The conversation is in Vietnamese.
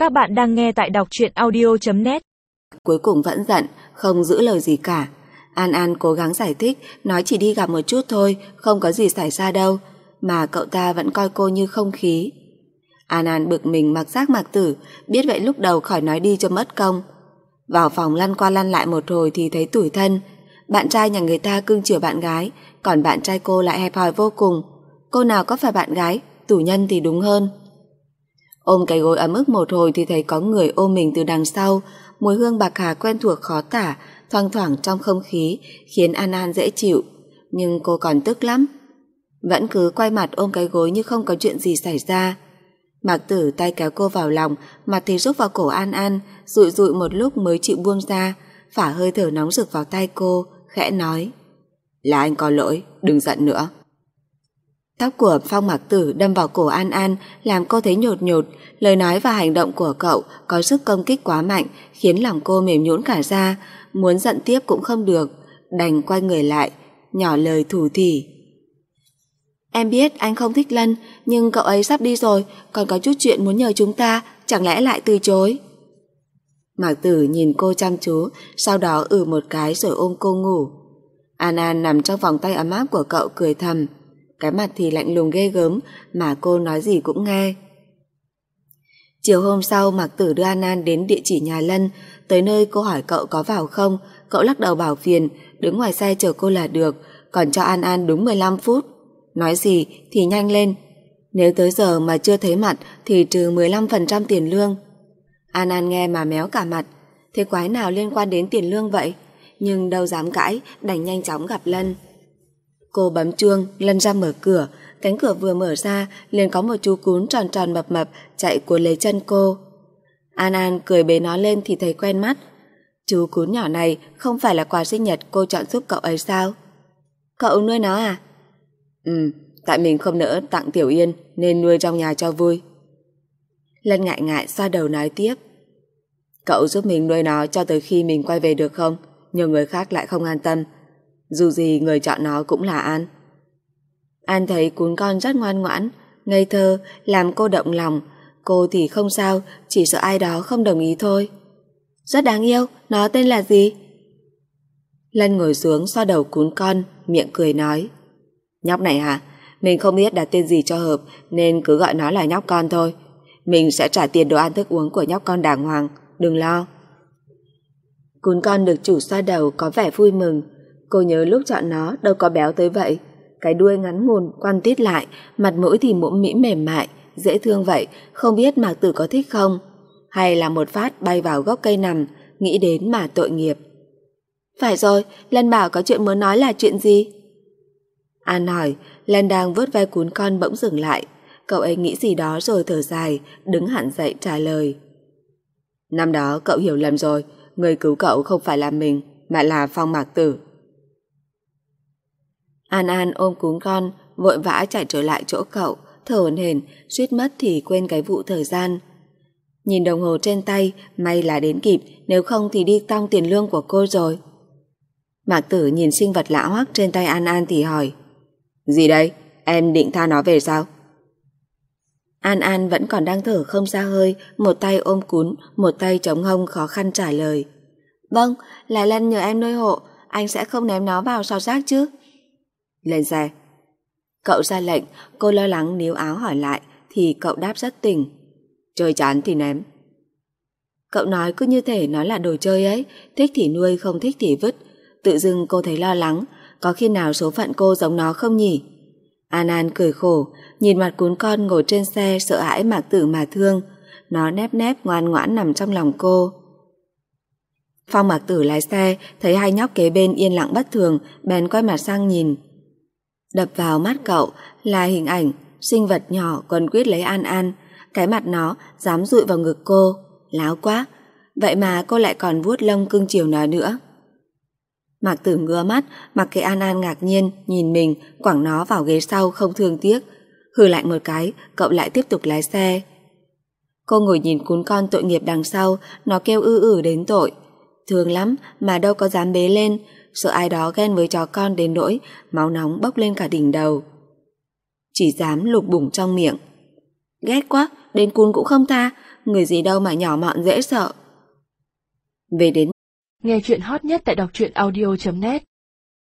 Các bạn đang nghe tại đọc truyện audio.net. Cuối cùng vẫn giận, không giữ lời gì cả. An An cố gắng giải thích, nói chỉ đi gặp một chút thôi, không có gì xảy ra đâu, mà cậu ta vẫn coi cô như không khí. An An bực mình mặc xác Mạc Tử, biết vậy lúc đầu khỏi nói đi cho mất công. Vào phòng lăn qua lăn lại một hồi thì thấy tủi thân. Bạn trai nhà người ta cưng chiều bạn gái, còn bạn trai cô lại hẹp hòi vô cùng. Cô nào có phải bạn gái, tù nhân thì đúng hơn. Ôm cái gối ấm ức một hồi thì thấy có người ôm mình từ đằng sau. Mùi hương bạc hà quen thuộc khó tả, thoang thoảng trong không khí, khiến An An dễ chịu. Nhưng cô còn tức lắm, vẫn cứ quay mặt ôm cái gối như không có chuyện gì xảy ra. Mạc Tử tay kéo cô vào lòng, mặt thì rúc vào cổ An An, dụi dụi một lúc mới chịu buông ra, phả hơi thở nóng rực vào tay cô, khẽ nói: "Là anh có lỗi, đừng giận nữa." Tóc của Phong Mạc Tử đâm vào cổ An An, làm cô thấy nhột nhột. Lời nói và hành động của cậu có sức công kích quá mạnh, khiến lòng cô mềm nhũn cả ra. Muốn giận tiếp cũng không được, đành quay người lại, nhỏ lời thủ thỉ: "Em biết anh không thích Lân, nhưng cậu ấy sắp đi rồi, còn có chút chuyện muốn nhờ chúng ta, chẳng lẽ lại từ chối?" Mạc Tử nhìn cô chăm chú, sau đó một cái rồi ôm cô ngủ. An An nằm trong vòng tay ấm áp của cậu cười thầm, cái mặt thì lạnh lùng ghê gớm, mà cô nói gì cũng nghe. Chiều hôm sau, Mạc Tử đưa An An đến địa chỉ nhà Lân. Tới nơi cô hỏi cậu có vào không, cậu lắc đầu bảo phiền, đứng ngoài xe chờ cô là được, còn cho An An đúng 15 phút. Nói gì thì nhanh lên, nếu tới giờ mà chưa thấy mặt thì trừ 15% tiền lương. An An nghe mà méo cả mặt, thế quái nào liên quan đến tiền lương vậy? Nhưng đâu dám cãi, đành nhanh chóng gặp Lân. Cô bấm chuông, Lân ra mở cửa. Cánh cửa vừa mở ra, liền có một chú cún tròn tròn mập mập chạy cuốn lấy chân cô. An An cười bế nó lên thì thấy quen mắt. Chú cún nhỏ này không phải là quà sinh nhật cô chọn giúp cậu ấy sao? Cậu nuôi nó à? Tại mình không nỡ tặng Tiểu Yên nên nuôi trong nhà cho vui. Lân ngại ngại xoa đầu nói tiếp: "Cậu giúp mình nuôi nó cho tới khi mình quay về được không? Nhiều người khác lại không an tâm. Dù gì người chọn nó cũng là An." An thấy cún con rất ngoan ngoãn, ngây thơ, làm cô động lòng. Cô thì không sao, chỉ sợ ai đó không đồng ý thôi. "Rất đáng yêu, nó tên là gì?" Lân ngồi xuống xoa đầu cún con, miệng cười nói: "Nhóc này hả? Mình không biết đặt tên gì cho hợp, nên cứ gọi nó là nhóc con thôi. Mình sẽ trả tiền đồ ăn thức uống của nhóc con đàng hoàng, đừng lo." Cún con được chủ xoa đầu có vẻ vui mừng. Cô nhớ lúc chọn nó đâu có béo tới vậy. Cái đuôi ngắn ngủn quăn tít lại, mặt mũi thì mũm mĩm mềm mại, dễ thương vậy, không biết Mạc Tử có thích không? Hay là một phát bay vào gốc cây nằm, nghĩ đến mà tội nghiệp. "Phải rồi, Lân bảo có chuyện muốn nói, là chuyện gì?" An hỏi. Lân đang vuốt ve cún con bỗng dừng lại. Cậu ấy nghĩ gì đó rồi thở dài, đứng hẳn dậy trả lời: "Năm đó cậu hiểu lầm rồi, người cứu cậu không phải là mình, mà là Phong Mạc Tử." An An ôm cún con, vội vã chạy trở lại chỗ cậu, thở hổn hển, suýt mất thì quên cái vụ thời gian. Nhìn đồng hồ trên tay, may là đến kịp, nếu không thì đi tong tiền lương của cô rồi. Mạc Tử nhìn sinh vật lạ hoắc trên tay An An thì hỏi: "Gì đây? Em định tha nó về sao?" An An vẫn còn đang thở không ra hơi, một tay ôm cún, một tay chống hông khó khăn trả lời: "Vâng, là Lân nhờ em nuôi hộ, anh sẽ không ném nó vào sọt rác chứ?" "Lên xe." Cậu ra lệnh. Cô lo lắng níu áo hỏi lại thì cậu đáp rất tỉnh: "Chơi chán thì ném." Cậu nói cứ như thể nó là đồ chơi ấy, thích thì nuôi, không thích thì vứt. Tự dưng cô thấy lo lắng, có khi nào số phận cô giống nó không nhỉ? An An cười khổ, nhìn mặt cún con ngồi trên xe, sợ hãi Mạc Tử mà thương. Nó nép nép ngoan ngoãn nằm trong lòng cô. Phong Mạc Tử lái xe, thấy hai nhóc kế bên yên lặng bất thường, bèn quay mặt sang nhìn. Đập vào mắt cậu là hình ảnh sinh vật nhỏ quấn quýt lấy An An, cái mặt nó dám dụi vào ngực cô, láo quá. Vậy mà cô lại còn vuốt lông cưng chiều nó nữa. Mạc Tử ngứa mắt, mặc kệ An An ngạc nhiên nhìn mình, quẳng nó vào ghế sau không thương tiếc. Hừ lạnh một cái, cậu lại tiếp tục lái xe. Cô ngồi nhìn cún con tội nghiệp đằng sau, nó kêu đến tội. Thương lắm mà đâu có dám bế lên, sợ ai đó ghen với chó con đến nỗi máu nóng bốc lên cả đỉnh đầu. Chỉ dám lục bủng trong miệng: "Ghét quá, đến cún cũng không tha, người gì đâu mà nhỏ mọn dễ sợ. Về đến nghe chuyện hot nhất tại đọc truyện audio.net